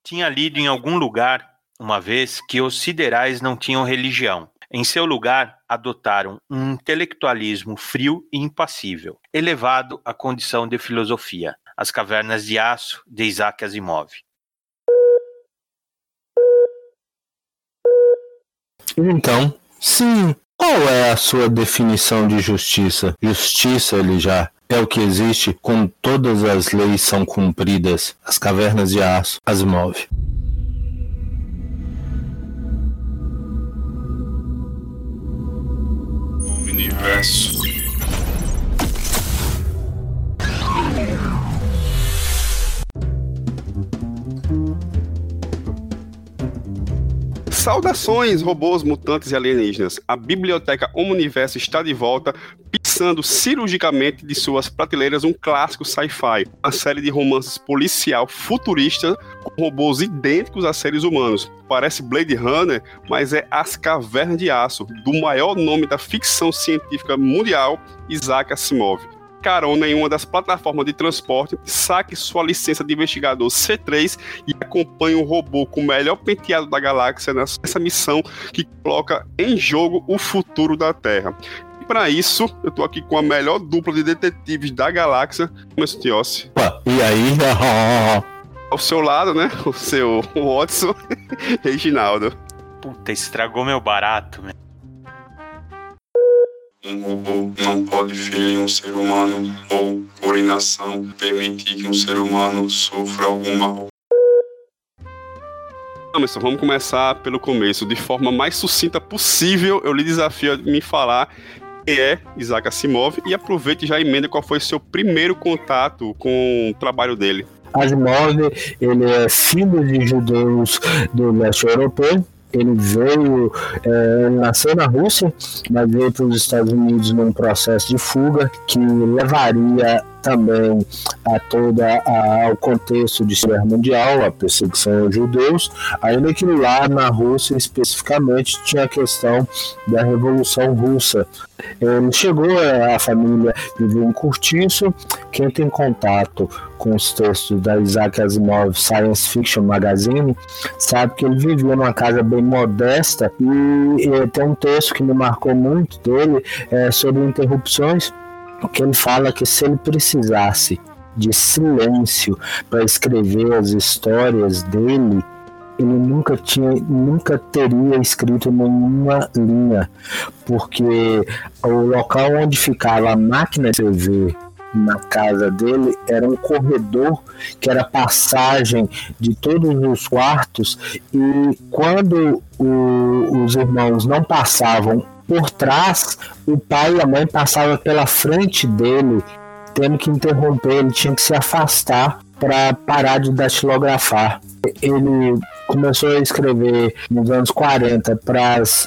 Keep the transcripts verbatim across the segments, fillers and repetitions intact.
Tinha lido em algum lugar, uma vez, que os siderais não tinham religião. Em seu lugar, adotaram um intelectualismo frio e impassível, elevado à condição de filosofia. As Cavernas de Aço, de Isaac Asimov. Então, sim, qual é a sua definição de justiça? Justiça, ele já é o que existe quando todas as leis são cumpridas. As Cavernas de Aço, Asimov. Universo. Saudações, robôs, mutantes e alienígenas. A Biblioteca Omniverso está de volta, pisando cirurgicamente de suas prateleiras um clássico sci-fi, uma série de romances policial futurista com robôs idênticos a seres humanos. Parece Blade Runner, mas é As Cavernas de Aço, do maior nome da ficção científica mundial, Isaac Asimov. Carona em uma das plataformas de transporte, saque sua licença de investigador C três e acompanhe o robô com o melhor penteado da galáxia nessa missão que coloca em jogo o futuro da Terra. E para isso, eu tô aqui com a melhor dupla de detetives da galáxia, Mestiossi. E aí? Ao seu lado, né? O seu Watson, Reginaldo. Puta, estragou meu barato, velho. Um robô não pode ferir um ser humano ou, por inação, permitir que um ser humano sofra alguma. Emerson, vamos começar pelo começo. De forma mais sucinta possível, eu lhe desafio a me falar quem é Isaac Asimov e aproveite e já emenda qual foi seu primeiro contato com o trabalho dele. Asimov, ele é filho de judeus do leste europeu. Ele veio, é, ele nasceu na Rússia, mas veio para os Estados Unidos num processo de fuga que levaria também a toda a, ao contexto de Segunda Guerra Mundial, a perseguição aos judeus, ainda que lá na Rússia especificamente tinha a questão da Revolução Russa. Ele chegou, a família viveu em Cortiço. Quem tem contato com os textos da Isaac Asimov Science Fiction Magazine sabe que ele vivia numa casa bem modesta e, e tem um texto que me marcou muito dele é, sobre interrupções, que ele fala que se ele precisasse de silêncio para escrever as histórias dele, ele nunca tinha, nunca teria escrito nenhuma linha, porque o local onde ficava a máquina de escrever na casa dele era um corredor que era passagem de todos os quartos, e quando o, os irmãos não passavam por trás, o pai e a mãe passavam pela frente dele, tendo que interromper, ele tinha que se afastar para parar de datilografar. Ele começou a escrever nos anos quarenta para as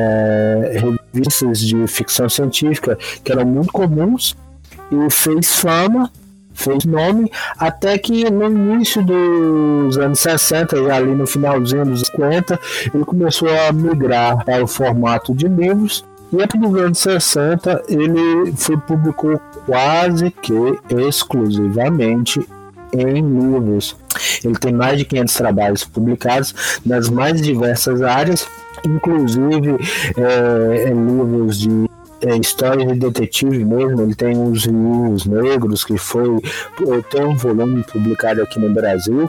é, revistas de ficção científica, que eram muito comuns, e fez fama, fez nome, até que no início dos anos sessenta, já ali no finalzinho dos cinquenta, ele começou a migrar para o formato de livros, e a partir dos anos sessenta ele foi, publicou quase que exclusivamente em livros. Ele tem mais de quinhentos trabalhos publicados nas mais diversas áreas, inclusive é, livros de é, histórias de detetive mesmo. Ele tem os Rios Negros, que foi tem um volume publicado aqui no Brasil,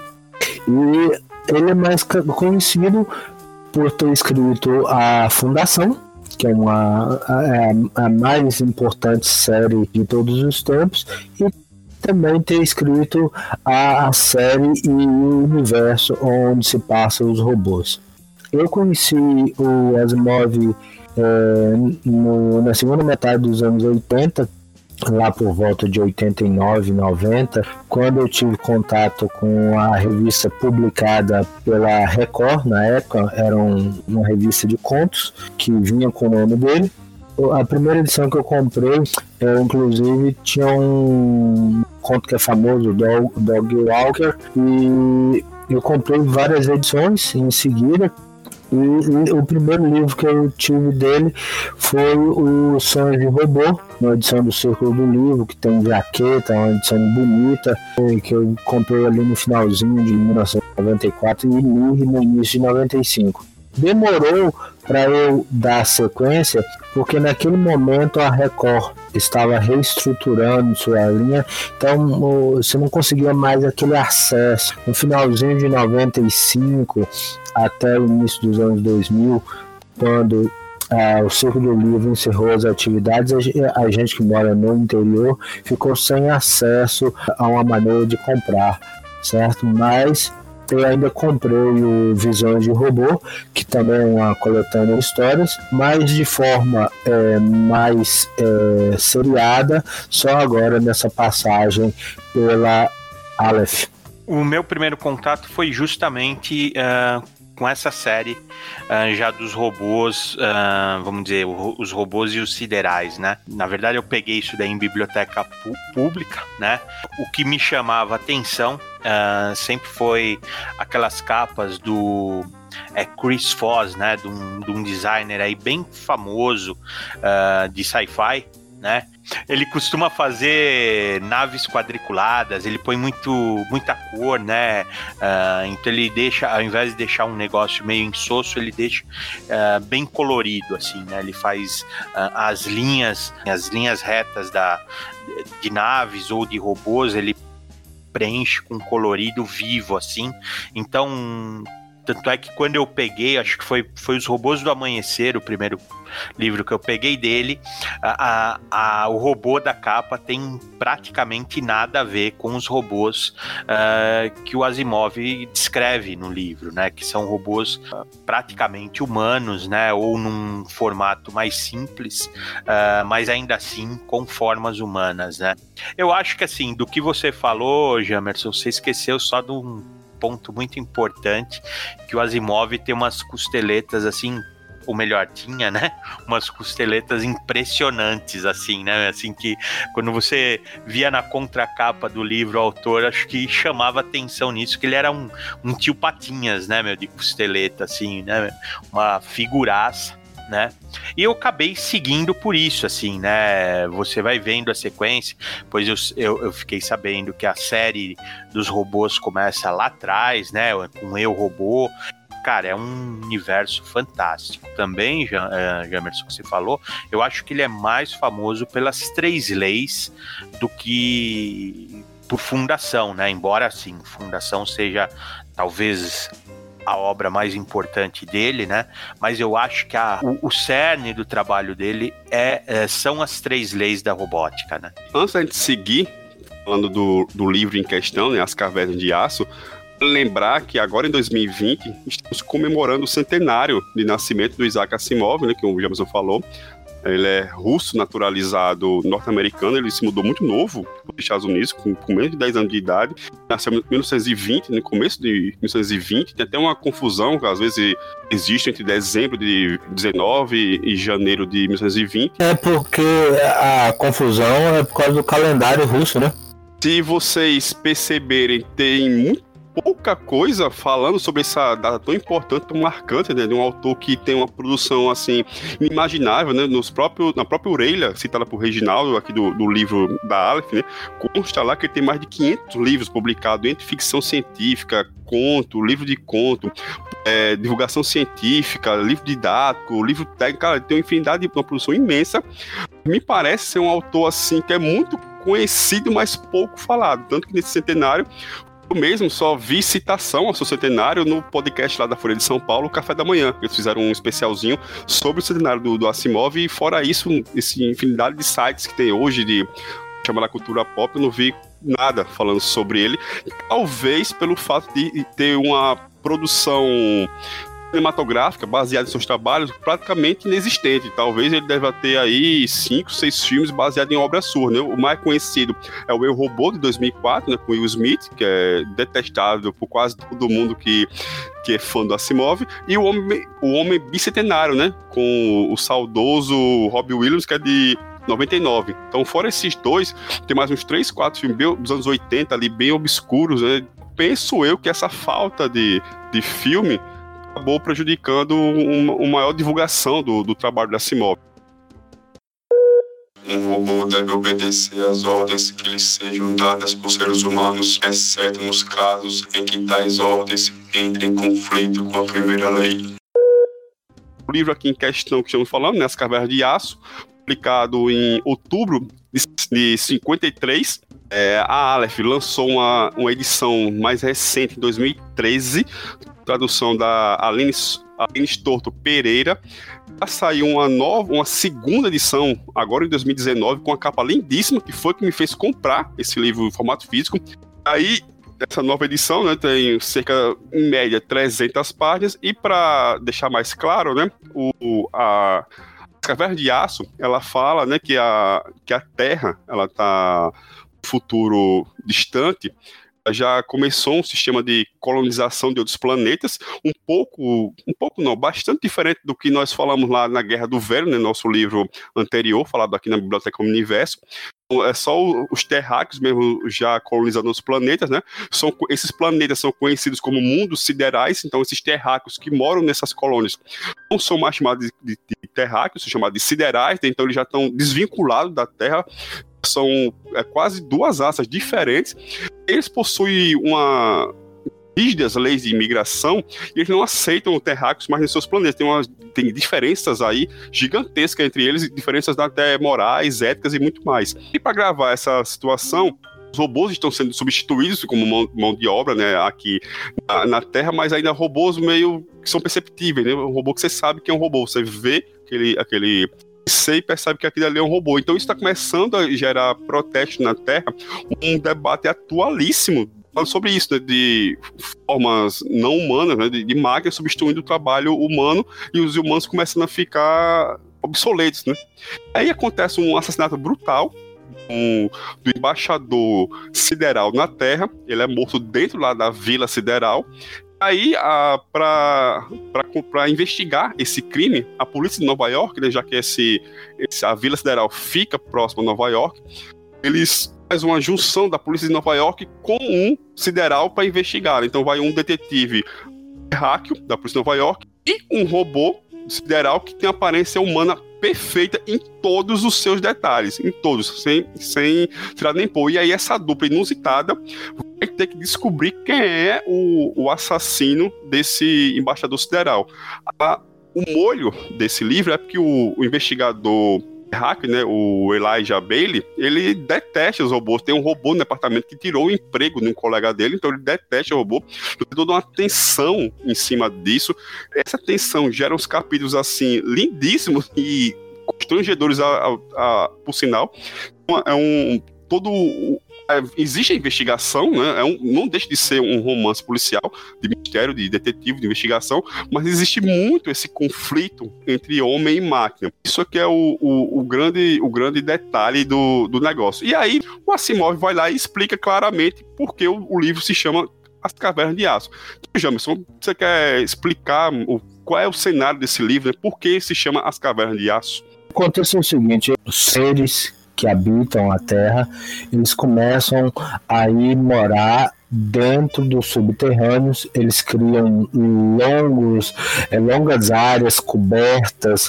e ele é mais conhecido por ter escrito A Fundação, que é uma, a, a mais importante série de todos os tempos, e também ter escrito a, a série e o universo onde se passam os robôs. Eu conheci o Asimov é, no, na segunda metade dos anos oitenta, lá por volta de oitenta e nove, noventa, quando eu tive contato com a revista publicada pela Record. Na época era um, uma revista de contos que vinha com o nome dele. A primeira edição que eu comprei, eu, inclusive, tinha um conto que é famoso, Dog, Dog Walker, e eu comprei várias edições em seguida. E, e o primeiro livro que eu tive dele foi o Sonhos de Robô, uma edição do Círculo do Livro, que tem jaqueta, uma edição bonita, que eu comprei ali no finalzinho de mil novecentos noventa e quatro e li no início de noventa e cinco. Demorou para eu dar sequência, porque naquele momento a Record estava reestruturando sua linha, então você não conseguia mais aquele acesso. No finalzinho de noventa e cinco até o início dos anos dois mil, quando ah, o Círculo do Livro encerrou as atividades, a gente que mora no interior ficou sem acesso a uma maneira de comprar, certo? Mas eu ainda comprei o Visões de Robô, que também é uma coletânea de histórias, mas de forma é, mais é, seriada, só agora nessa passagem pela Aleph. O meu primeiro contato foi justamente uh, com essa série uh, já dos robôs, uh, vamos dizer, os robôs e os siderais, né? Na verdade eu peguei isso daí em biblioteca pu- pública, né? O que me chamava atenção Uh, sempre foi aquelas capas do é, Chris Foss, né, de um, de um designer aí bem famoso uh, de sci-fi, né? Ele costuma fazer naves quadriculadas, ele põe muito, muita cor, né? Uh, então ele deixa, ao invés de deixar um negócio meio insosso, ele deixa uh, bem colorido, assim, né? Ele faz uh, as linhas, as linhas retas da, de naves ou de robôs, ele preenche com colorido vivo, assim. Então, tanto é que quando eu peguei, acho que foi, foi Os Robôs do Amanhecer, o primeiro livro que eu peguei dele, a, a, a, o robô da capa tem praticamente nada a ver com os robôs uh, que o Asimov descreve no livro, né? Que são robôs uh, praticamente humanos, né? Ou num formato mais simples, uh, mas ainda assim com formas humanas, né? Eu acho que, assim, do que você falou, Jamerson, você esqueceu só de um ponto muito importante, que o Asimov tem umas costeletas, assim, ou melhor, tinha, né, umas costeletas impressionantes, assim, né, assim, que quando você via na contracapa do livro o autor, acho que chamava atenção nisso, que ele era um, um tio Patinhas, né, meu, de costeleta, assim, né, uma figuraça, né, e eu acabei seguindo por isso, assim, né, você vai vendo a sequência, pois eu, eu, eu fiquei sabendo que a série dos robôs começa lá atrás, né, com Eu, Robô. Cara, é um universo fantástico. Também, Jamerson, que você falou, eu acho que ele é mais famoso pelas três leis do que por Fundação, né? Embora, assim, Fundação seja talvez a obra mais importante dele, né? Mas eu acho que a, o, o cerne do trabalho dele é, é, são as três leis da robótica, né? Antes da gente seguir, falando do, do livro em questão, né, As Cavernas de Aço, lembrar que agora em dois mil e vinte estamos comemorando o centenário de nascimento do Isaac Asimov, né, que o Jamerson falou. Ele é russo naturalizado norte-americano, ele se mudou muito novo para os Estados Unidos, com, com menos de dez anos de idade, nasceu em mil novecentos e vinte, no começo de mil novecentos e vinte, tem até uma confusão que às vezes existe entre dezembro de dezenove e janeiro de mil novecentos e vinte. É porque a confusão é por causa do calendário russo, né? Se vocês perceberem, tem muito pouca coisa falando sobre essa data tão importante, tão marcante, né, de um autor que tem uma produção, assim, inimaginável, né, nos próprios, na própria Orelha, citada por Reginaldo, aqui do, do livro da Aleph, né, consta lá que ele tem mais de quinhentos livros publicados, entre ficção científica, conto, livro de conto, é, divulgação científica, livro didático, livro técnico, cara, ele tem uma infinidade de uma produção imensa. Me parece ser um autor, assim, que é muito conhecido, mas pouco falado, tanto que nesse centenário eu mesmo só vi citação ao seu centenário no podcast lá da Folha de São Paulo, Café da Manhã. Eles fizeram um especialzinho sobre o centenário do, do Asimov, e fora isso, essa infinidade de sites que tem hoje de chamar a cultura pop, eu não vi nada falando sobre ele. Talvez pelo fato de ter uma produção cinematográfica baseada em seus trabalhos praticamente inexistente. Talvez ele deva ter aí cinco, seis filmes baseados em obras suas, né? O mais conhecido é o Eu, Robô, de dois mil e quatro, né, com Will Smith, que é detestável por quase todo mundo que, que é fã do Asimov, e o Homem, o Homem Bicentenário, né, com o saudoso Robbie Williams, que é de noventa e nove. Então, fora esses dois, tem mais uns três, quatro filmes bem, dos anos oitenta ali, bem obscuros, né? Penso eu que essa falta de, de filme acabou prejudicando uma, uma maior divulgação do, do trabalho da Asimov. Um robô deve obedecer às ordens que lhe sejam dadas por seres humanos, exceto nos casos em que tais ordens entrem em conflito com a primeira lei. O livro aqui em questão que estamos falando, né, As Cavernas de Aço, publicado em outubro de cinquenta e três, é, a Aleph lançou uma, uma edição mais recente, em dois mil e treze, tradução da Aline, Aline Storto Pereira. Já saiu uma nova, uma segunda edição, agora em dois mil e dezenove, com uma capa lindíssima, que foi que me fez comprar esse livro em formato físico. Aí, essa nova edição, né, tem cerca, em média, trezentas páginas, e para deixar mais claro, né, o, a Caverna de Aço, ela fala, né, que, a, que a Terra, ela está no futuro distante, já começou um sistema de colonização de outros planetas, um pouco, um pouco não, bastante diferente do que nós falamos lá na Guerra do Velho, né, nosso livro anterior, falado aqui na Biblioteca Universo. É só os terráqueos mesmo já colonizando os planetas, né? São, esses planetas são conhecidos como mundos siderais, então esses terráqueos que moram nessas colônias não são mais chamados de, de, de terráqueos, são chamados de siderais, então eles já estão desvinculados da Terra, são é, quase duas raças diferentes. Eles possuem uma rígidas leis de imigração e eles não aceitam terráqueos mais nos seus planetas. Tem, umas, tem diferenças aí gigantescas entre eles, diferenças até morais, éticas e muito mais. E para gravar essa situação, os robôs estão sendo substituídos como mão, mão de obra, né, aqui na, na Terra, mas ainda robôs meio que são perceptíveis, né? Um robô que você sabe que é um robô, você vê aquele... aquele você percebe que aquilo ali é um robô. Então isso está começando a gerar protesto na Terra, um debate atualíssimo sobre isso, né, de formas não humanas, né, de, de máquinas substituindo o trabalho humano e os humanos começando a ficar obsoletos, né? Aí acontece um assassinato brutal um, do embaixador sideral na Terra. Ele é morto dentro lá da Vila Sideral. Aí, para investigar esse crime, a polícia de Nova York, né, já que esse, esse, a Vila Sideral fica próxima a Nova York, eles fazem uma junção da polícia de Nova York com um sideral para investigar. Então vai um detetive terráqueo da polícia de Nova York e um robô sideral que tem aparência humana perfeita em todos os seus detalhes, em todos, sem, sem tirar nem pôr. E aí essa dupla inusitada vai ter que descobrir quem é o, o assassino desse embaixador sideral. A, o molho desse livro é porque o, o investigador hacker, né, o Elijah Bailey, ele detesta os robôs. Tem um robô no departamento que tirou o emprego de um colega dele, então ele detesta o robô. Tem toda uma tensão em cima disso. Essa tensão gera uns capítulos assim lindíssimos e constrangedores a, a, a, por sinal. É um todo é, existe a investigação, né? É um, não deixa de ser um romance policial, de mistério, de detetive, de investigação, mas existe muito esse conflito entre homem e máquina. Isso aqui é o, o, o, grande, o grande detalhe do, do negócio. E aí o Asimov vai lá e explica claramente por que o, o livro se chama As Cavernas de Aço. Então, Jamerson, você quer explicar o, qual é o cenário desse livro, né? Por que se chama As Cavernas de Aço? O contexto é o seguinte: os seres que habitam a Terra, eles começam a ir morar dentro dos subterrâneos. Eles criam longos, é, longas áreas cobertas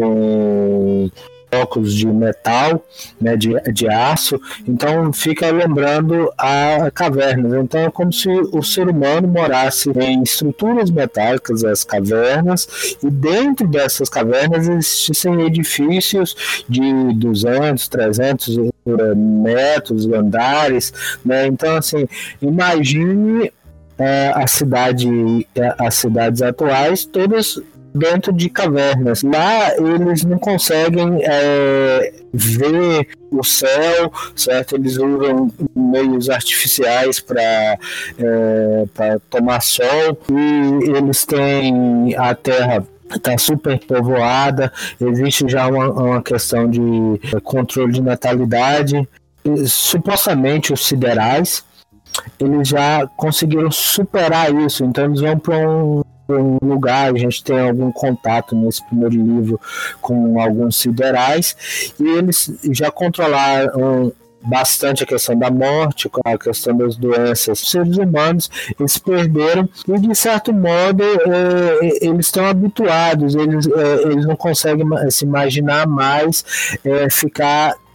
com blocos de metal, né, de, de aço, então fica lembrando a cavernas. Então é como se o ser humano morasse em estruturas metálicas, as cavernas, e dentro dessas cavernas existem edifícios de duzentos, trezentos metros, andares, né? Então assim, imagine é, a cidade, as cidades atuais todas dentro de cavernas. Lá eles não conseguem é, ver o céu, certo? Eles usam meios artificiais para é, para tomar sol, e eles têm a terra está super povoada, existe já uma, uma questão de controle de natalidade. E, supostamente os siderais eles já conseguiram superar isso, então eles vão para um um lugar, a gente tem algum contato nesse primeiro livro com alguns siderais, e eles já controlaram bastante a questão da morte, a questão das doenças. Os seres humanos, eles perderam, e de certo modo é, eles estão habituados, eles, é, eles não conseguem se imaginar mais é, ficar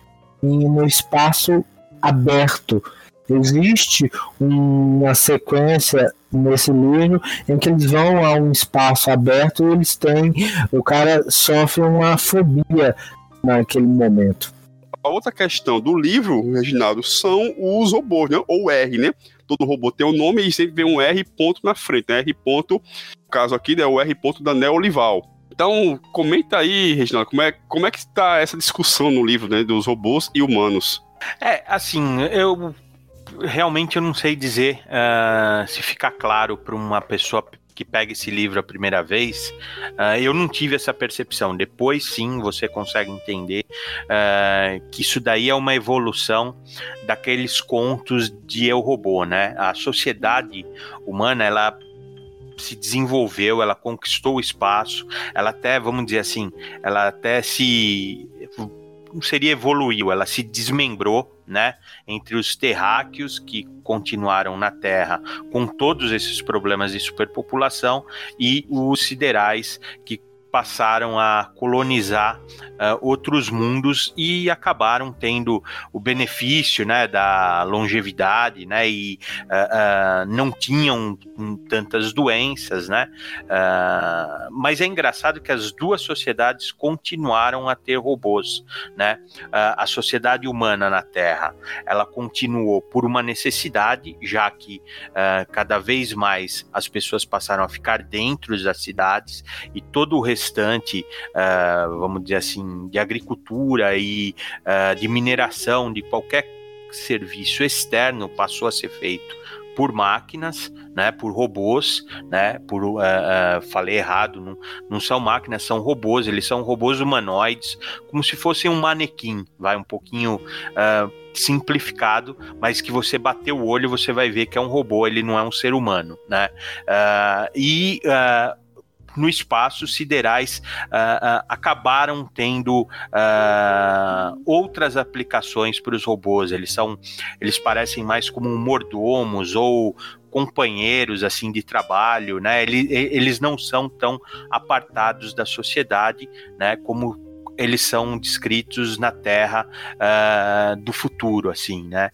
em, no espaço aberto. Existe uma sequência nesse livro em que eles vão a um espaço aberto e eles têm, o cara sofre uma fobia naquele momento. A outra questão do livro, Reginaldo, são os robôs, né? Ou R, né? Todo robô tem um nome e sempre vem um R ponto na frente, né? R ponto, no caso aqui, é o R ponto da Neo Olival. Então, comenta aí, Reginaldo, como é, como é que está essa discussão no livro, né? Dos robôs e humanos? É, assim, eu... Realmente eu não sei dizer uh, se fica claro para uma pessoa que pega esse livro a primeira vez. Uh, eu não tive essa percepção. Depois sim você consegue entender uh, que isso daí é uma evolução daqueles contos de Eu, Robô, né? A sociedade humana, ela se desenvolveu, ela conquistou o espaço, ela até, vamos dizer assim, ela até se... não seria evoluiu, ela se desmembrou, né, entre os terráqueos que continuaram na Terra com todos esses problemas de superpopulação e os siderais que passaram a colonizar uh, outros mundos e acabaram tendo o benefício, né, da longevidade, né, e uh, uh, não tinham tantas doenças, né, uh, mas é engraçado que as duas sociedades continuaram a ter robôs, né, uh, a sociedade humana na Terra, ela continuou por uma necessidade, já que uh, cada vez mais as pessoas passaram a ficar dentro das cidades e todo o restante Restante, uh, vamos dizer assim, de agricultura e uh, de mineração, de qualquer serviço externo passou a ser feito por máquinas, né, por robôs, né, por, uh, uh, falei errado, não, não são máquinas, são robôs, eles são robôs humanoides, como se fossem um manequim, vai um pouquinho uh, simplificado, mas que você bater o olho, você vai ver que é um robô, ele não é um ser humano, né, uh, e... Uh, no espaço, siderais uh, uh, acabaram tendo uh, outras aplicações para os robôs. Eles são, eles parecem mais como mordomos ou companheiros assim de trabalho, né? Eles, eles não são tão apartados da sociedade, né? Como eles são descritos na Terra uh, do futuro, assim, né?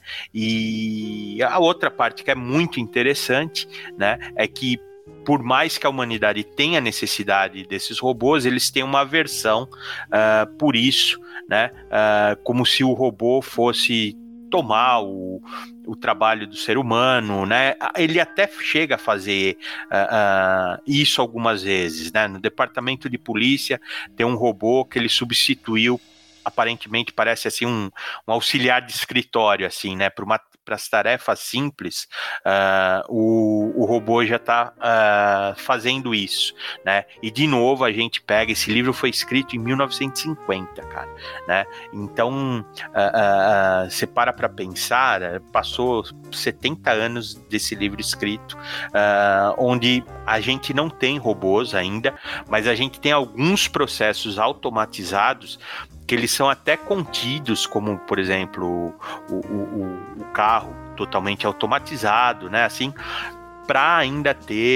E a outra parte que é muito interessante, né? É que por mais que a humanidade tenha necessidade desses robôs, eles têm uma aversão uh, por isso, né? Uh, como se o robô fosse tomar o, o trabalho do ser humano, né? Ele até chega a fazer uh, uh, isso algumas vezes, né? No departamento de polícia tem um robô que ele substituiu, aparentemente parece assim um, um auxiliar de escritório, assim, né? Para uma para as tarefas simples, uh, o, o robô já está uh, fazendo isso, né? E de novo a gente pega, esse livro foi escrito em mil novecentos e cinquenta, cara, né? Então você uh, uh, uh, para para pensar, uh, passou setenta anos desse livro escrito, uh, onde a gente não tem robôs ainda, mas a gente tem alguns processos automatizados que eles são até contidos, como, por exemplo, o, o, o carro totalmente automatizado, né, assim, para ainda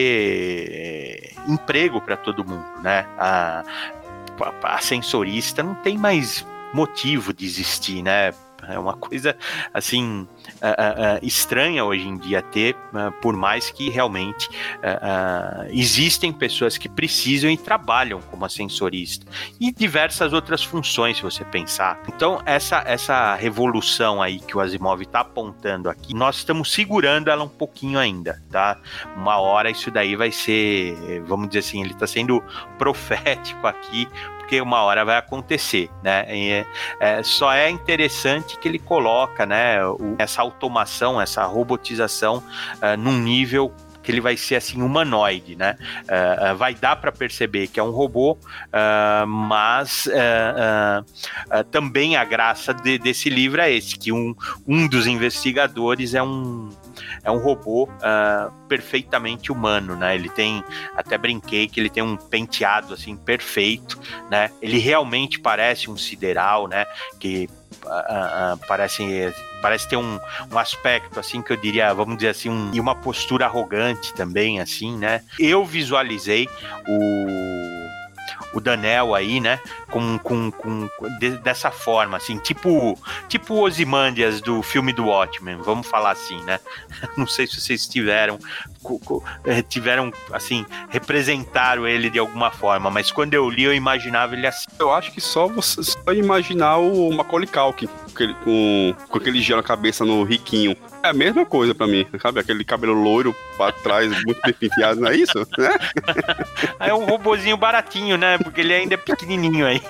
ter emprego para todo mundo, né, a, a sensorista não tem mais motivo de existir, né, é uma coisa, assim, uh, uh, uh, estranha hoje em dia ter, uh, por mais que realmente uh, uh, existem pessoas que precisam e trabalham como ascensorista. E diversas outras funções, se você pensar. Então, essa, essa revolução aí que o Asimov está apontando aqui, nós estamos segurando ela um pouquinho ainda, tá? Uma hora isso daí vai ser, vamos dizer assim, ele está sendo profético aqui, porque uma hora vai acontecer, né? E, é, só é interessante que ele coloca, né, o, essa automação, essa robotização uh, num nível que ele vai ser assim humanoide, né? Uh, uh, vai dar para perceber que é um robô, uh, mas uh, uh, uh, também a graça de, desse livro é esse, que um, um dos investigadores é um é um robô uh, perfeitamente humano, né? Ele tem, até brinquei que ele tem um penteado assim perfeito, né? Ele realmente parece um sideral, né? Que uh, uh, parece parece ter um, um aspecto assim que eu diria, vamos dizer assim, um, e uma postura arrogante também, assim, né? Eu visualizei o o Daniel aí, né, com, com, com, de, dessa forma, assim, tipo, tipo Ozymandias do filme do Watchmen, vamos falar assim, né? Não sei se vocês tiveram, tiveram, assim, representaram ele de alguma forma, mas quando eu li, eu imaginava ele assim. Eu acho que só você só imaginar o Macaulay Culkin com, com aquele gel na cabeça no riquinho. É a mesma coisa pra mim, sabe? Aquele cabelo loiro pra trás, muito bem penteado, não é isso? Né? É um robozinho baratinho, né? Porque ele ainda é pequenininho aí.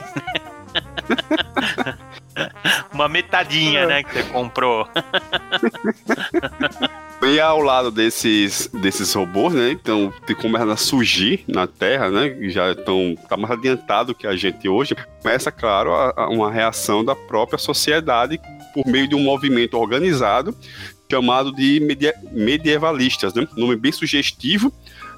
Uma metadinha, né, que você comprou. E ao lado desses, desses robôs, né, então começa a surgir na Terra, né, já estão tá mais adiantado que a gente hoje, começa, claro, a, a uma reação da própria sociedade por meio de um movimento organizado chamado de media, medievalistas, né, nome bem sugestivo.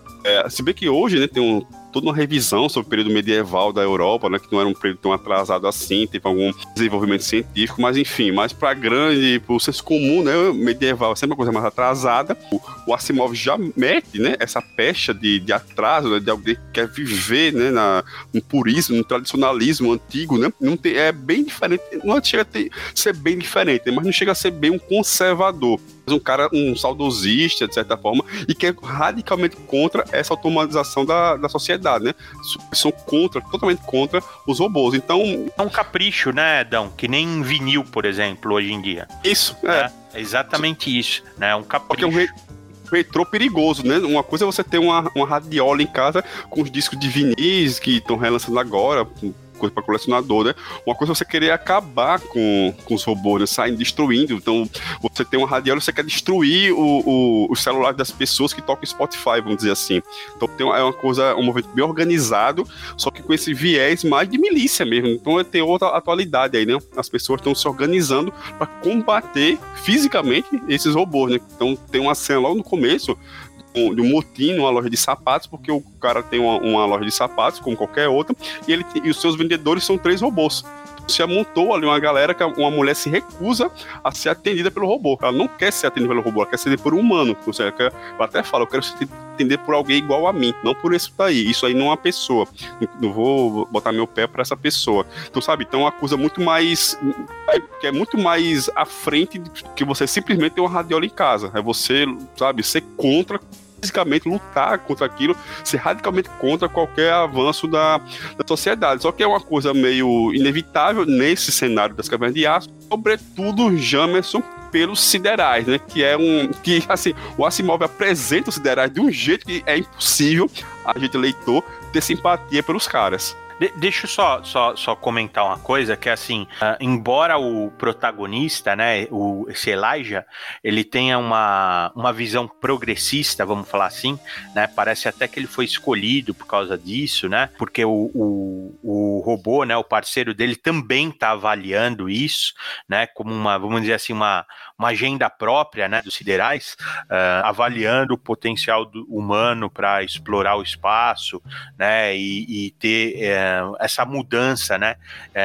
É, se bem que hoje, né, tem um, toda uma revisão sobre o período medieval da Europa, né, que não era um período tão atrasado assim, teve algum desenvolvimento científico, mas enfim, mais para grande, para o senso comum, né, medieval é sempre uma coisa mais atrasada. O, o Asimov já mete, né, essa pecha de, de atraso, né, de alguém que quer viver, né, na, no purismo, no tradicionalismo antigo, né, não tem, é bem diferente, não chega a ter, ser bem diferente, mas não chega a ser bem um conservador. Um cara, um saudosista, de certa forma, e que é radicalmente contra essa automatização da, da sociedade, né? São contra, totalmente contra os robôs. Então... É um capricho, né, Dão? Que nem vinil, por exemplo, hoje em dia. Isso, é. É exatamente isso, né? É um capricho. Porque é um re... retrô perigoso, né? Uma coisa é você ter uma, uma radiola em casa com os discos de vinis que estão relançando agora, coisa para colecionador, né? Uma coisa é você querer acabar com, com os robôs, né? Saindo, destruindo. Então, você tem uma radiola, você quer destruir o, o, os celulares das pessoas que tocam Spotify, vamos dizer assim. Então, tem uma, é uma coisa, um movimento bem organizado, só que com esse viés mais de milícia mesmo. Então, tem outra atualidade aí, né? As pessoas estão se organizando para combater fisicamente esses robôs, né? Então, tem uma cena logo no começo de um motim numa loja de sapatos, porque o cara tem uma, uma loja de sapatos, como qualquer outra, e, ele, e os seus vendedores são três robôs. Se amontou ali uma galera que uma mulher se recusa a ser atendida pelo robô. Ela não quer ser atendida pelo robô, ela quer ser atendida por um humano. Ou seja, ela até fala, eu quero ser atendida por alguém igual a mim, não por isso daí. Isso aí não é uma pessoa. Não vou botar meu pé para essa pessoa. Então, sabe, então é uma coisa muito mais... que é muito mais à frente do que você simplesmente ter uma radiola em casa. É você, sabe, ser contra... fisicamente lutar contra aquilo, ser radicalmente contra qualquer avanço da, da sociedade. Só que é uma coisa meio inevitável nesse cenário das Cavernas de Aço, sobretudo Jamerson pelos siderais, né? Que é um... que, assim, o Asimov apresenta os siderais de um jeito que é impossível a gente, leitor, ter simpatia pelos caras. De- deixa eu só, só, só comentar uma coisa, que é assim, uh, embora o protagonista, né, o, esse Elijah, ele tenha uma, uma visão progressista, vamos falar assim, né, parece até que ele foi escolhido por causa disso, né, porque o, o, o robô, né, o parceiro dele também está avaliando isso, né, como uma, vamos dizer assim, uma, uma agenda própria, né, dos siderais, uh, avaliando o potencial do humano para explorar o espaço, né, e, e ter... Uh, essa mudança, né,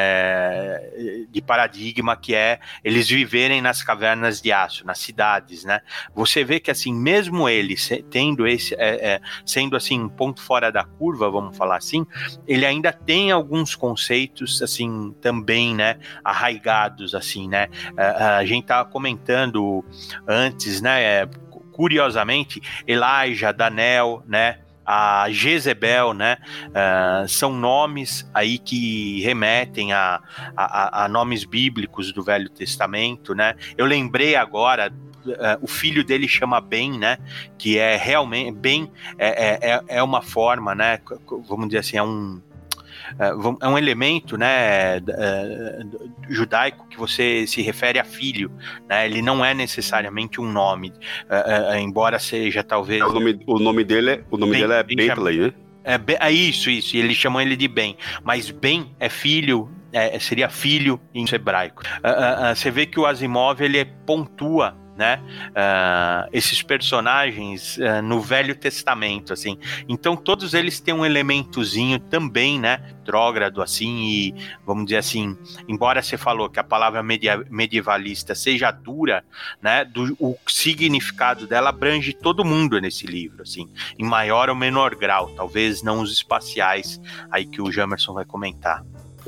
é, de paradigma, que é eles viverem nas cavernas de aço, nas cidades, né? Você vê que, assim, mesmo ele tendo esse, é, é, sendo assim um ponto fora da curva, vamos falar assim, ele ainda tem alguns conceitos, assim, também, né, arraigados, assim, né? A, a gente tava comentando antes, né, curiosamente, Elijah, Daniel, né, a Jezebel, né, uh, são nomes aí que remetem a, a, a nomes bíblicos do Velho Testamento, né. Eu lembrei agora, uh, o filho dele chama Ben, né, que é realmente, Ben é, é, é uma forma, né, vamos dizer assim, é um é um elemento, né, judaico, que você se refere a filho, né? Ele não é necessariamente um nome, uh, uh, embora seja talvez... O nome, o nome dele é, o nome ben, dele é Bentley, né? É, é isso, isso, e eles chamam ele de Ben, mas Ben é filho, é, seria filho em hebraico. Uh, uh, uh, você vê que o Asimov, ele pontua né, uh, esses personagens uh, no Velho Testamento, assim. Então todos eles têm um elementozinho também, né, retrógrado, assim, e vamos dizer assim, embora você falou que a palavra media, medievalista seja dura, né, do, o significado dela abrange todo mundo nesse livro, assim, em maior ou menor grau, talvez não os espaciais, aí que o Jamerson vai comentar.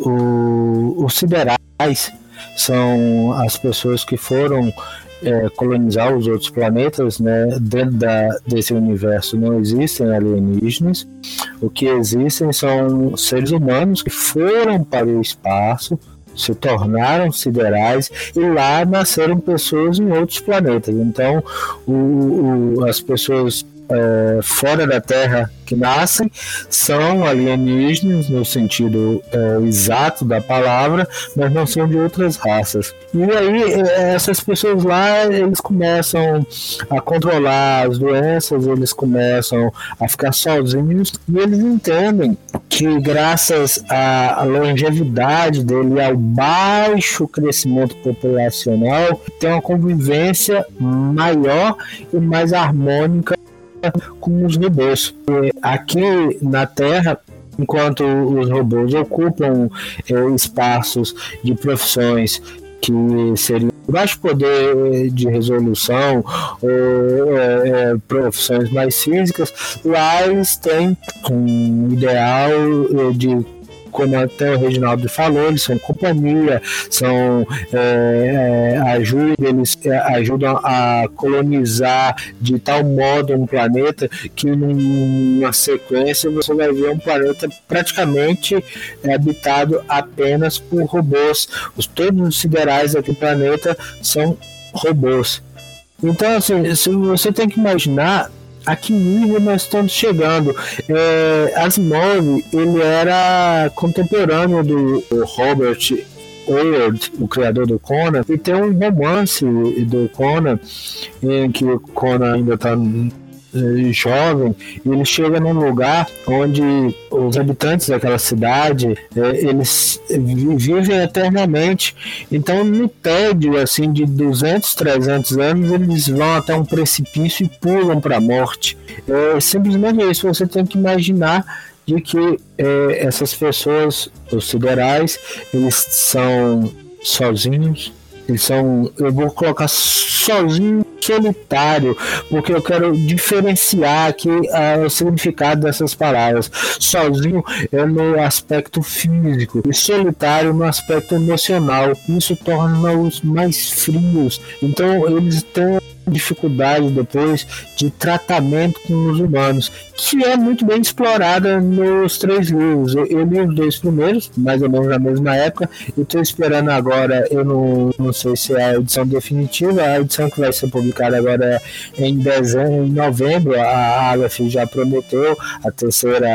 O, os siderais são as pessoas que foram É, colonizar os outros planetas, né? Dentro da, desse universo não existem alienígenas, o que existem são seres humanos que foram para o espaço, se tornaram siderais e lá nasceram pessoas em outros planetas. Então o, o, as pessoas é, fora da Terra que nascem são alienígenas no sentido é, exato da palavra, mas não são de outras raças. E aí essas pessoas lá, eles começam a controlar as doenças, eles começam a ficar sozinhos e eles entendem que graças à longevidade dele, ao baixo crescimento populacional, tem uma convivência maior e mais harmônica com os robôs. Aqui na Terra, enquanto os robôs ocupam é, espaços de profissões que seriam de baixo poder de resolução ou é, profissões mais físicas, lá eles têm um ideal de, como até o Reginaldo falou, eles são companhia, são, é, é, ajuda, eles é, ajudam a colonizar de tal modo um planeta que numa sequência você vai ver um planeta praticamente habitado apenas por robôs. Os, todos os siderais aqui do planeta são robôs. Então, assim, você tem que imaginar a que nível nós estamos chegando. É, Asimov, ele era contemporâneo do Robert Howard, o criador do Conan, e tem um romance do Conan em que o Conan ainda está jovem, e ele chega num lugar onde os habitantes daquela cidade é, eles vivem eternamente. Então, no tédio assim de duzentos, trezentos anos, eles vão até um precipício e pulam para a morte. É simplesmente isso. Você tem que imaginar de que é, essas pessoas, os siderais, eles são sozinhos. Eles são, eu vou colocar sozinho, solitário, porque eu quero diferenciar aqui uh, o significado dessas palavras. Sozinho é no aspecto físico e solitário no aspecto emocional. Isso torna-os mais frios. Então eles têm dificuldade depois de tratamento com os humanos, que é muito bem explorada nos três livros. Eu, eu li os dois primeiros, mais ou menos na mesma época, e estou esperando agora, eu não, não sei se é a edição definitiva, a edição que vai ser publicada agora é em dezembro, em novembro, a Aleph já prometeu a terceira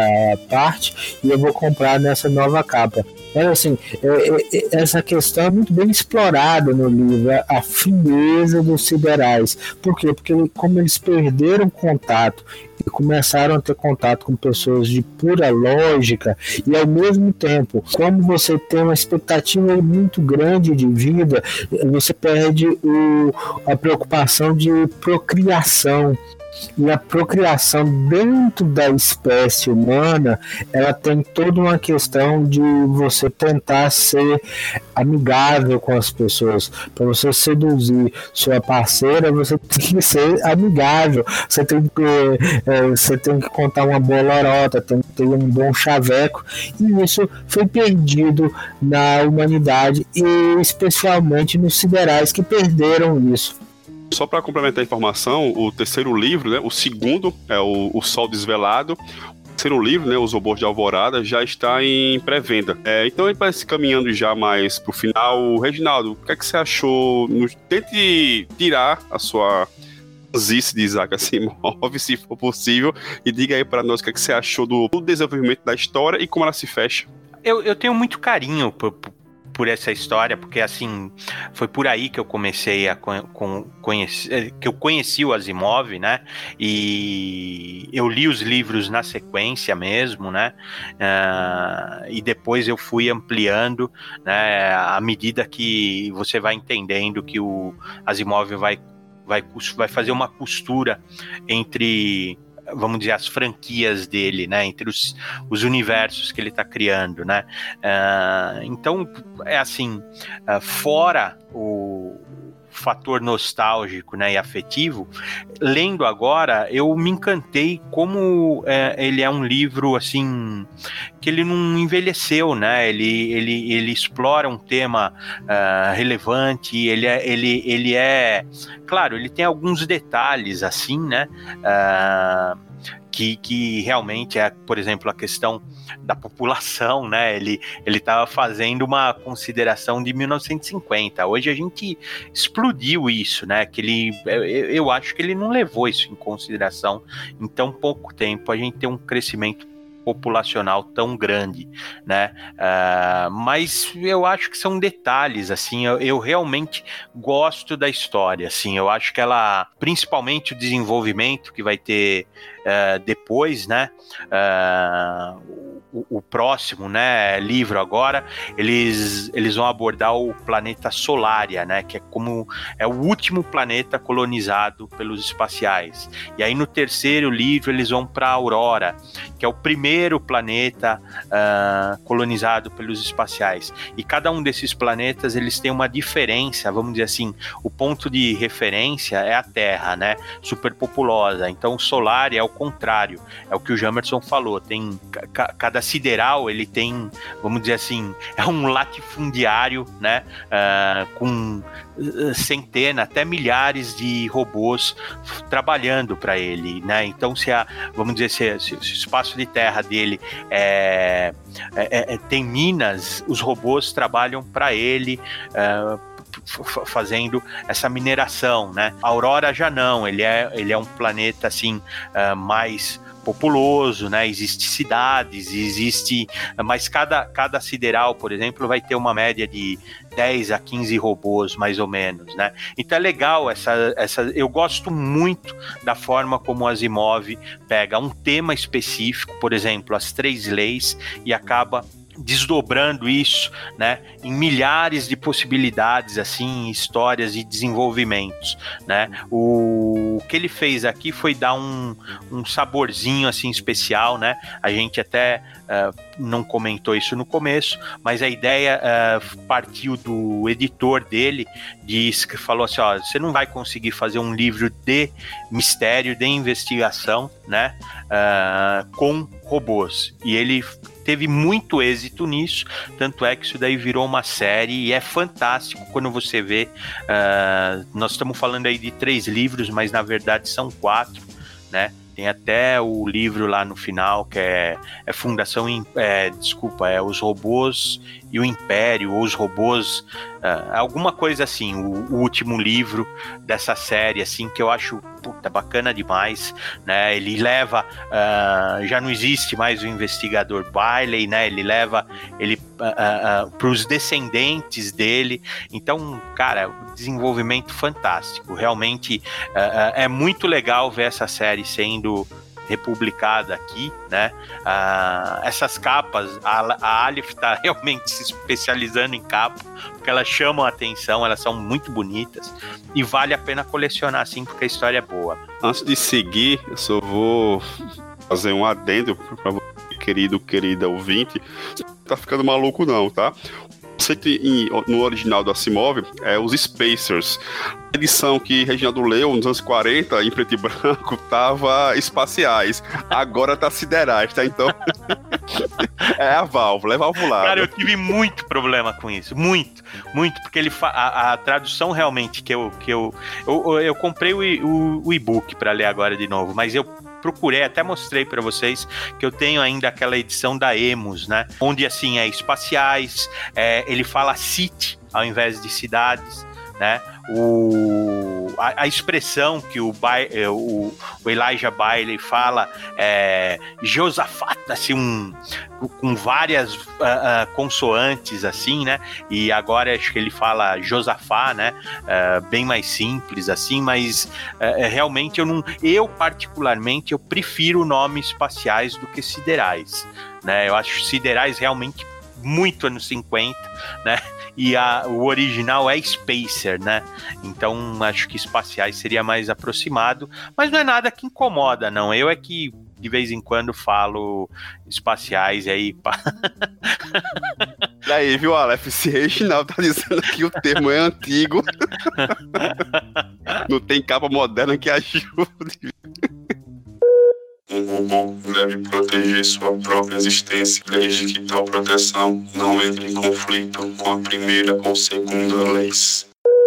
parte, e eu vou comprar nessa nova capa. Mas assim, é, é, essa questão é muito bem explorada no livro, a frieza dos siderais. Por quê? Porque como eles perderam contato e começaram a ter contato com pessoas de pura lógica, e ao mesmo tempo, como você tem uma expectativa muito grande de vida, você perde o, a preocupação de procriação. E a procriação dentro da espécie humana, ela tem toda uma questão de você tentar ser amigável com as pessoas. Para você seduzir sua parceira, você tem que ser amigável, você tem que, é, você tem que contar uma boa lorota, tem que ter um bom chaveco, e isso foi perdido na humanidade, e especialmente nos siderais, que perderam isso. Só para complementar a informação, o terceiro livro, né, o segundo é o, o Sol Desvelado. O terceiro livro, né, Os Robôs de Alvorada, já está em pré-venda. É, então ele vai se caminhando já mais pro final. Reginaldo, o que é que você achou? Nos, tente tirar a sua zice de Isaac Asimov, se for possível, e diga aí para nós o que é que você achou do, do desenvolvimento da história e como ela se fecha. Eu, eu tenho muito carinho por, por... por essa história, porque assim, foi por aí que eu comecei a con- conhecer, que eu conheci o Asimov, né, e eu li os livros na sequência mesmo, né, uh, e depois eu fui ampliando, né, à medida que você vai entendendo que o Asimov vai vai, vai fazer uma costura entre, vamos dizer, as franquias dele, né, entre os, os universos que ele está criando, né, uh, então é assim, uh, fora o fator nostálgico, né, e afetivo, lendo agora, eu me encantei como é, ele é um livro, assim, que ele não envelheceu, né, ele, ele, ele explora um tema uh, relevante, ele é, ele, ele é, claro, ele tem alguns detalhes, assim, né, uh, Que, que realmente é, por exemplo, a questão da população, né? Ele ele estava fazendo uma consideração de mil novecentos e cinquenta. Hoje a gente explodiu isso, né? Que ele, eu, eu acho que ele não levou isso em consideração em tão pouco tempo. A gente tem um crescimento populacional tão grande, né? Uh, mas eu acho que são detalhes, assim, eu, eu realmente gosto da história, assim, eu acho que ela, principalmente o desenvolvimento que vai ter uh, depois, né? Uh, o, o próximo, né, livro agora, eles, eles vão abordar o planeta Solária, né? Que é como é o último planeta colonizado pelos espaciais. E aí no terceiro livro eles vão para a Aurora, que é o primeiro planeta uh, colonizado pelos espaciais. E cada um desses planetas, eles têm uma diferença, vamos dizer assim, o ponto de referência é a Terra, né? Superpopulosa. Então o Solar é o contrário, é o que o Jamerson falou, tem ca- cada sideral, ele tem, vamos dizer assim, é um latifundiário, né? Uh, com centenas, até milhares de robôs trabalhando para ele, né? Então, se a, vamos dizer, se, se, se o espaço de terra dele é, é, é, tem minas, os robôs trabalham para ele, é, f- fazendo essa mineração, né? A Aurora já não, ele é, ele é um planeta assim, é, mais populoso, né? Existe cidades, existe, mas cada, cada sideral, por exemplo, vai ter uma média de dez a quinze robôs, mais ou menos, né? Então é legal essa, essa, eu gosto muito da forma como o Asimov pega um tema específico, por exemplo, as três leis, e acaba desdobrando isso, né, em milhares de possibilidades, assim, histórias e desenvolvimentos, né? O, o que ele fez aqui foi dar um, um saborzinho, assim, especial, né? A gente até uh, não comentou isso no começo, mas a ideia uh, partiu do editor dele, disse, que falou assim, ó, você não vai conseguir fazer um livro de mistério, de investigação, né, uh, com robôs. E ele teve muito êxito nisso, tanto é que isso daí virou uma série e é fantástico quando você vê, uh, nós estamos falando aí de três livros, mas na verdade são quatro, né? Tem até o livro lá no final que é, é Fundação, é, desculpa, é Os Robôs e o Império, ou Os Robôs, uh, alguma coisa assim, o, o último livro dessa série, assim, que eu acho, puta, bacana demais, né? Ele leva, uh, já não existe mais o investigador Bailey, né? Ele leva ele uh, uh, para os descendentes dele. Então, cara, desenvolvimento fantástico. Realmente uh, uh, é muito legal ver essa série sendo republicada aqui, né? Ah, essas capas, a, a Aleph está realmente se especializando em capa, porque elas chamam a atenção, elas são muito bonitas e vale a pena colecionar, assim, porque a história é boa. Antes de seguir, eu só vou fazer um adendo para você, querido, querida ouvinte. Você não tá ficando maluco não, tá? No original do Asimov, é os Spacers. A edição que Reginaldo leu nos anos quarenta, em preto e branco, tava espaciais. Agora tá siderais, tá? Então, é a válvula, é valvulada. Cara, eu tive muito problema com isso, muito, muito, porque ele fa- a, a tradução realmente que eu, que eu, eu, eu comprei o, o, o e-book para ler agora de novo, mas eu procurei, até mostrei para vocês que eu tenho ainda aquela edição da Emos, né? Onde, assim, é espaciais, é, ele fala city ao invés de cidades, né? O, a, a expressão que o, o, o Elijah Bailey fala é Josafat, assim, um, com várias uh, uh, consoantes, assim, né? E agora acho que ele fala Josafá, né? Uh, bem mais simples, assim, mas uh, realmente eu não... Eu, particularmente, eu prefiro nomes espaciais do que siderais, né? Eu acho siderais realmente muito anos cinquenta, né? E a, o original é Spacer, né? Então acho que Espaciais seria mais aproximado, mas não é nada que incomoda, não. Eu é que de vez em quando falo Espaciais e aí... Pá. E aí, viu, Aleph? Esse original tá dizendo que o termo é antigo. Não tem capa moderna que ajude. Um robô deve proteger sua própria existência, desde que tal proteção não entre em conflito com a primeira ou segunda leis.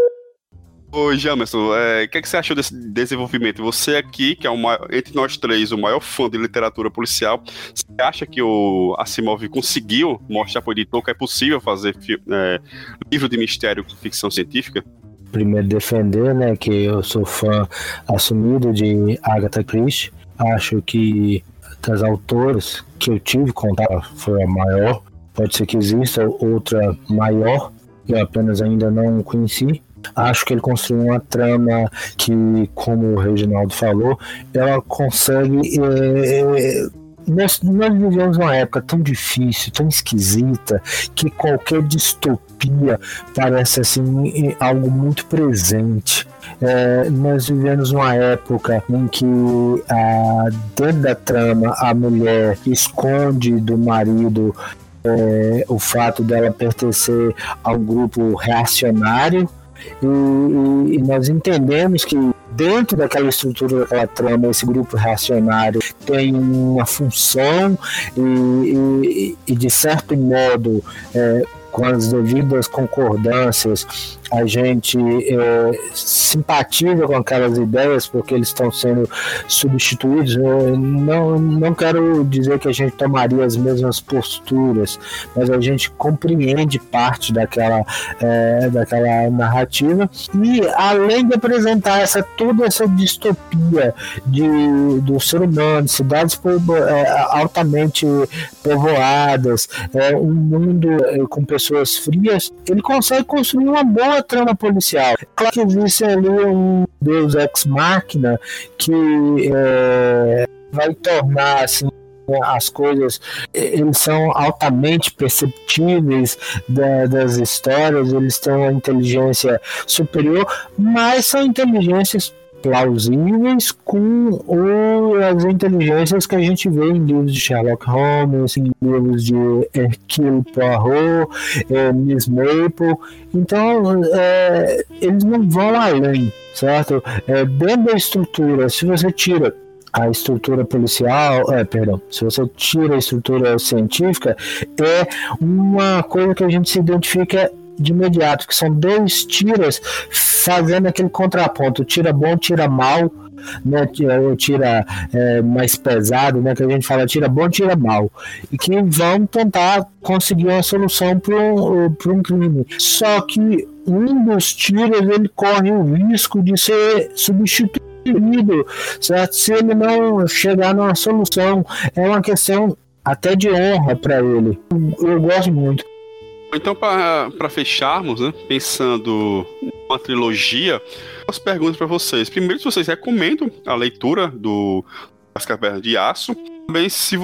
Ô, Jamerson, o é, que, é que você achou desse desenvolvimento? Você aqui, que é o maior, entre nós três, o maior fã de literatura policial, você acha que o Asimov conseguiu mostrar para o editor que é possível fazer é, livro de mistério com ficção científica? Primeiro defender, né, que eu sou fã assumido de Agatha Christie. Acho que das autoras que eu tive contato foi a maior. Pode ser que exista outra maior, que eu apenas ainda não conheci. Acho que ele construiu uma trama que, como o Reginaldo falou, ela consegue... É, nós, nós vivemos uma época tão difícil, tão esquisita, que qualquer distopia parece assim algo muito presente. É, nós vivemos uma época em que a, dentro da trama a mulher esconde do marido é, o fato dela pertencer a um grupo reacionário. E, e nós entendemos que dentro daquela estrutura daquela trama, esse grupo reacionário tem uma função e, e, e de certo modo, é, com as devidas concordâncias, a gente é, simpatiza com aquelas ideias porque eles estão sendo substituídos. Eu não, não quero dizer que a gente tomaria as mesmas posturas, mas a gente compreende parte daquela, é, daquela narrativa. E além de apresentar essa, toda essa distopia de, do ser humano, cidades povo, é, altamente povoadas, é, um mundo é, com pessoas frias, ele consegue construir uma boa trama policial. Claro que existe ali um Deus Ex Machina que é, vai tornar assim, as coisas, eles são altamente perceptíveis da, das histórias, eles têm uma inteligência superior, mas são inteligências plausíveis com o, as inteligências que a gente vê em livros de Sherlock Holmes, em livros de Hercule Poirot, é, Miss Maple. Então é, eles não vão além, certo? É, dentro da estrutura, se você tira a estrutura policial, é, perdão, se você tira a estrutura científica, é uma coisa que a gente se identifica de imediato, que são dois tiras fazendo aquele contraponto, tira bom, tira mal, né, tira, tira é, mais pesado, né, que a gente fala tira bom, tira mal, e que vão tentar conseguir uma solução para um, para um crime. Só que um dos tiros ele corre o risco de ser substituído, certo? Se ele não chegar numa solução, é uma questão até de honra para ele. Eu gosto muito. Então, para fecharmos, né, pensando numa trilogia, as perguntas para vocês. Primeiro, se vocês recomendam a leitura do As Cavernas de Aço. Também, se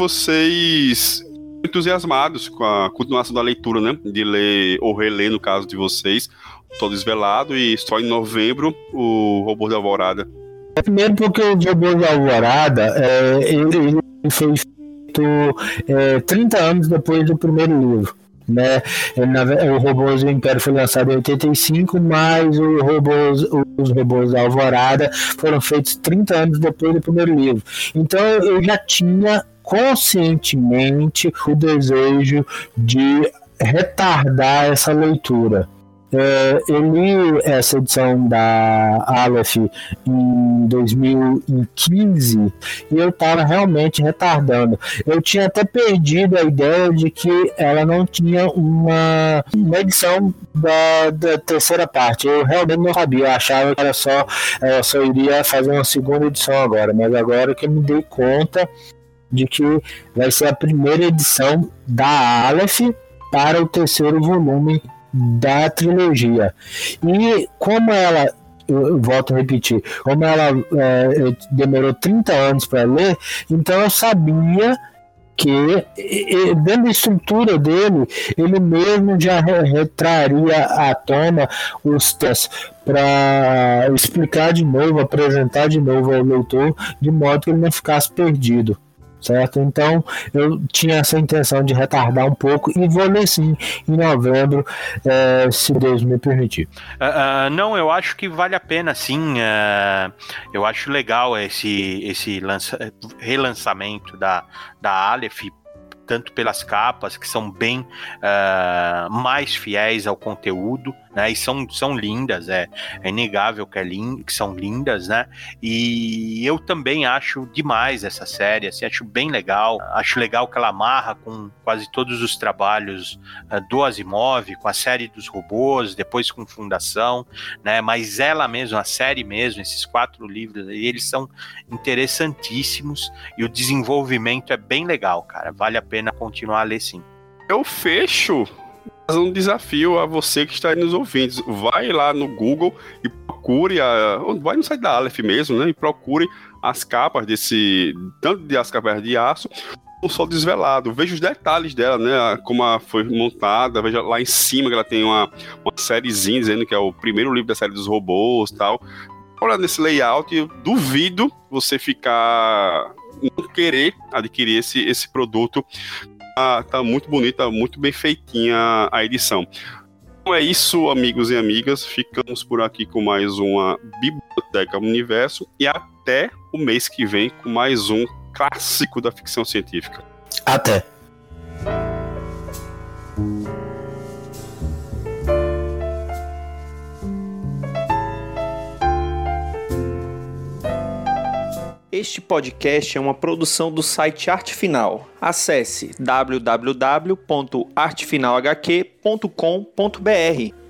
vocês estão entusiasmados com a continuação da leitura, né, de ler ou reler, no caso de vocês, Todo Desvelado e só em novembro, o Robô da Alvorada. Primeiro porque o Robô da Alvorada, é, ele foi feito é, trinta anos depois do primeiro livro. Né? O Robôs do Império foi lançado em oitenta e cinco, mas o robôs, os Robôs da Alvorada foram feitos trinta anos depois do primeiro livro. Então eu já tinha conscientemente o desejo de retardar essa leitura. É, eu li essa edição da Aleph em dois mil e quinze e eu estava realmente retardando. Eu tinha até perdido a ideia de que ela não tinha uma, uma edição da, da terceira parte. Eu realmente não sabia, eu achava que ela só, ela só iria fazer uma segunda edição agora, mas agora que eu me dei conta de que vai ser a primeira edição da Aleph para o terceiro volume da trilogia. E como ela, eu volto a repetir, como ela é, demorou trinta anos para ler, então eu sabia que dentro da estrutura dele, ele mesmo já retraria à tona os textos para explicar de novo, apresentar de novo ao leitor, de modo que ele não ficasse perdido. Certo? Então eu tinha essa intenção de retardar um pouco e vou ler sim em novembro, é, se Deus me permitir. Uh, uh, não, eu acho que vale a pena sim. Uh, eu acho legal esse, esse lança, relançamento da, da Aleph, tanto pelas capas, que são bem uh, mais fiéis ao conteúdo, né, e são, são lindas, é, é inegável que, é lin, que são lindas, né, e eu também acho demais essa série, assim, acho bem legal, acho legal que ela amarra com quase todos os trabalhos uh, do Asimov, com a série dos robôs, depois com Fundação, né, mas ela mesma, a série mesmo, esses quatro livros, eles são interessantíssimos, e o desenvolvimento é bem legal, cara, vale a pena continuar a ler sim. Eu fecho um desafio a você que está aí nos ouvindo. Vai lá no Google e procure, a, vai no site da Aleph mesmo, né, e procure as capas desse, tanto de As Cavernas de Aço, como Sol Desvelado. Veja os detalhes dela, né, como ela foi montada, veja lá em cima que ela tem uma, uma sériezinha dizendo que é o primeiro livro da série dos robôs e tal. Olha nesse layout, eu duvido você ficar, não querer adquirir esse, esse produto. Tá, tá muito bonita, muito bem feitinha a edição. Então é isso, amigos e amigas. Ficamos por aqui com mais uma Biblioteca Universo e até o mês que vem com mais um clássico da ficção científica. Até! Este podcast é uma produção do site Arte Final. Acesse w w w ponto arte final h q ponto com ponto b r.